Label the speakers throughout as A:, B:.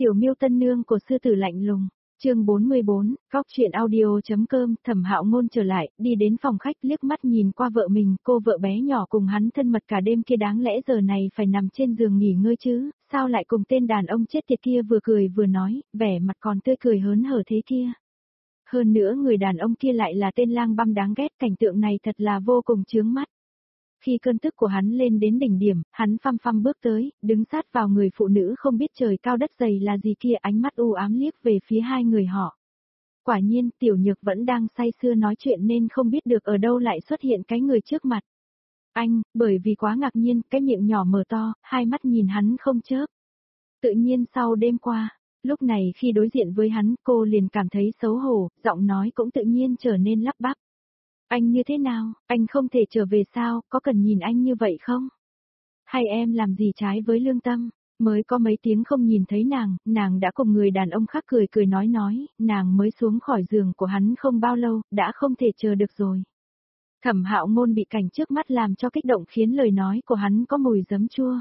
A: Tiểu Miêu tân nương của sư tử lạnh lùng. Chương 44, góc truyện audio.com. Thẩm Hạo Ngôn trở lại, đi đến phòng khách liếc mắt nhìn qua vợ mình, cô vợ bé nhỏ cùng hắn thân mật cả đêm kia đáng lẽ giờ này phải nằm trên giường nghỉ ngơi chứ, sao lại cùng tên đàn ông chết tiệt kia vừa cười vừa nói, vẻ mặt còn tươi cười hớn hở thế kia. Hơn nữa người đàn ông kia lại là tên lang băm đáng ghét, cảnh tượng này thật là vô cùng chướng mắt. Khi cơn tức của hắn lên đến đỉnh điểm, hắn phăm phăm bước tới, đứng sát vào người phụ nữ không biết trời cao đất dày là gì kia, ánh mắt u ám liếc về phía hai người họ. Quả nhiên, Tiểu Nhược vẫn đang say sưa nói chuyện nên không biết được ở đâu lại xuất hiện cái người trước mặt. Anh, bởi vì quá ngạc nhiên, cái miệng nhỏ mở to, hai mắt nhìn hắn không chớp. Tự nhiên sau đêm qua, lúc này khi đối diện với hắn, cô liền cảm thấy xấu hổ, giọng nói cũng tự nhiên trở nên lắp bắp. Anh như thế nào, anh không thể trở về sao, có cần nhìn anh như vậy không? Hay em làm gì trái với lương tâm? Mới có mấy tiếng không nhìn thấy nàng đã cùng người đàn ông khác cười cười nói, nàng mới xuống khỏi giường của hắn không bao lâu, đã không thể chờ được rồi. Thẩm Hạo Ngôn bị cảnh trước mắt làm cho kích động khiến lời nói của hắn có mùi giấm chua.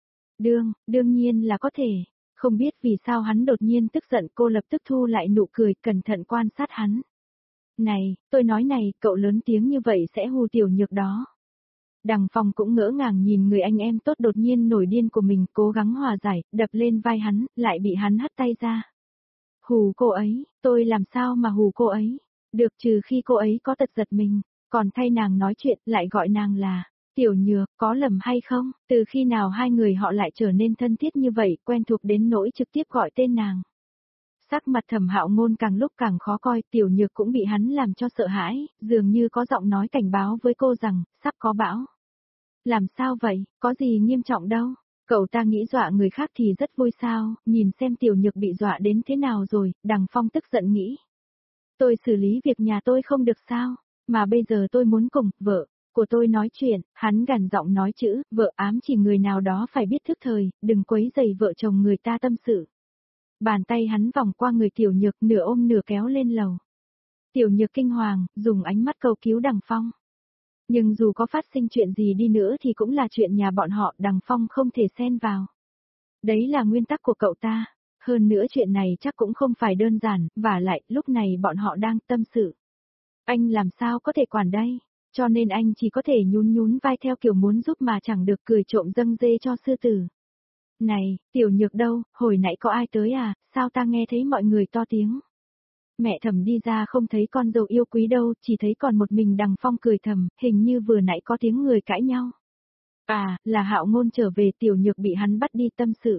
A: Đương nhiên là có thể, không biết vì sao hắn đột nhiên tức giận, cô lập tức thu lại nụ cười, cẩn thận quan sát hắn. Này, tôi nói này, cậu lớn tiếng như vậy sẽ hù Tiểu Nhược đó. Đằng Phong cũng ngỡ ngàng nhìn người anh em tốt đột nhiên nổi điên của mình, cố gắng hòa giải, đập lên vai hắn, lại bị hắn hất tay ra. Hù cô ấy, tôi làm sao mà hù cô ấy? Được, trừ khi cô ấy có tật giật mình, còn thay nàng nói chuyện, lại gọi nàng là Tiểu Nhược, có lầm hay không? Từ khi nào hai người họ lại trở nên thân thiết như vậy, quen thuộc đến nỗi trực tiếp gọi tên nàng. Sắc mặt Thẩm Hạo Ngôn càng lúc càng khó coi, Tiểu Nhược cũng bị hắn làm cho sợ hãi, dường như có giọng nói cảnh báo với cô rằng, sắp có bão. Làm sao vậy, có gì nghiêm trọng đâu, cậu ta nghĩ dọa người khác thì rất vui sao, nhìn xem Tiểu Nhược bị dọa đến thế nào rồi, Đằng Phong tức giận nghĩ. Tôi xử lý việc nhà tôi không được sao, mà bây giờ tôi muốn cùng vợ của tôi nói chuyện, hắn gằn giọng nói chữ, vợ ám chỉ người nào đó phải biết thức thời, đừng quấy rầy vợ chồng người ta tâm sự. Bàn tay hắn vòng qua người Tiểu Nhược, nửa ôm nửa kéo lên lầu. Tiểu Nhược kinh hoàng, dùng ánh mắt cầu cứu Đằng Phong. Nhưng dù có phát sinh chuyện gì đi nữa thì cũng là chuyện nhà bọn họ, Đằng Phong không thể xen vào. Đấy là nguyên tắc của cậu ta. Hơn nữa chuyện này chắc cũng không phải đơn giản, và lại lúc này bọn họ đang tâm sự. Anh làm sao có thể quản đây, cho nên anh chỉ có thể nhún vai theo kiểu muốn giúp mà chẳng được, cười trộm dâng dê cho sư tử. Này, Tiểu Nhược đâu, hồi nãy có ai tới à, sao ta nghe thấy mọi người to tiếng. Mẹ Thẩm đi ra không thấy con dâu yêu quý đâu, chỉ thấy còn một mình Đằng Phong cười thầm, hình như vừa nãy có tiếng người cãi nhau. À, là Hạo Ngôn trở về, Tiểu Nhược bị hắn bắt đi tâm sự.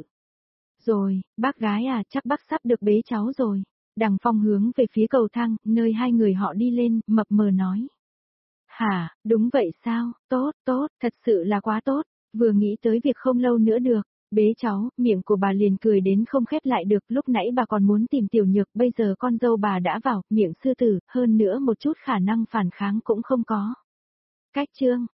A: Rồi, bác gái à, chắc bác sắp được bế cháu rồi. Đằng Phong hướng về phía cầu thang, nơi hai người họ đi lên, mập mờ nói. Hả, đúng vậy sao, tốt, thật sự là quá tốt, vừa nghĩ tới việc không lâu nữa được. Bế cháu, miệng của bà liền cười đến không khép lại được, lúc nãy bà còn muốn tìm Tiểu Nhược, bây giờ con dâu bà đã vào, miệng sư tử, hơn nữa một chút khả năng phản kháng cũng không có. Cách chương,